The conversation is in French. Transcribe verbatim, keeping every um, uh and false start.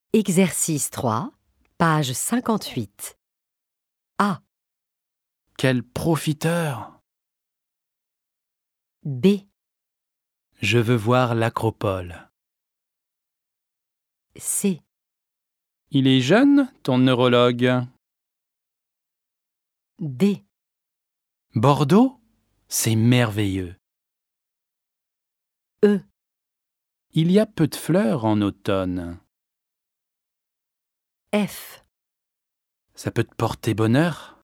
Exercice trois, page cinquante-huit. A. Quel profiteur! B. Je veux voir l'acropole. C. Il est jeune, ton neurologue? D. Bordeaux? C'est merveilleux. E. Il y a peu de fleurs en automne. F. Ça peut te porter bonheur?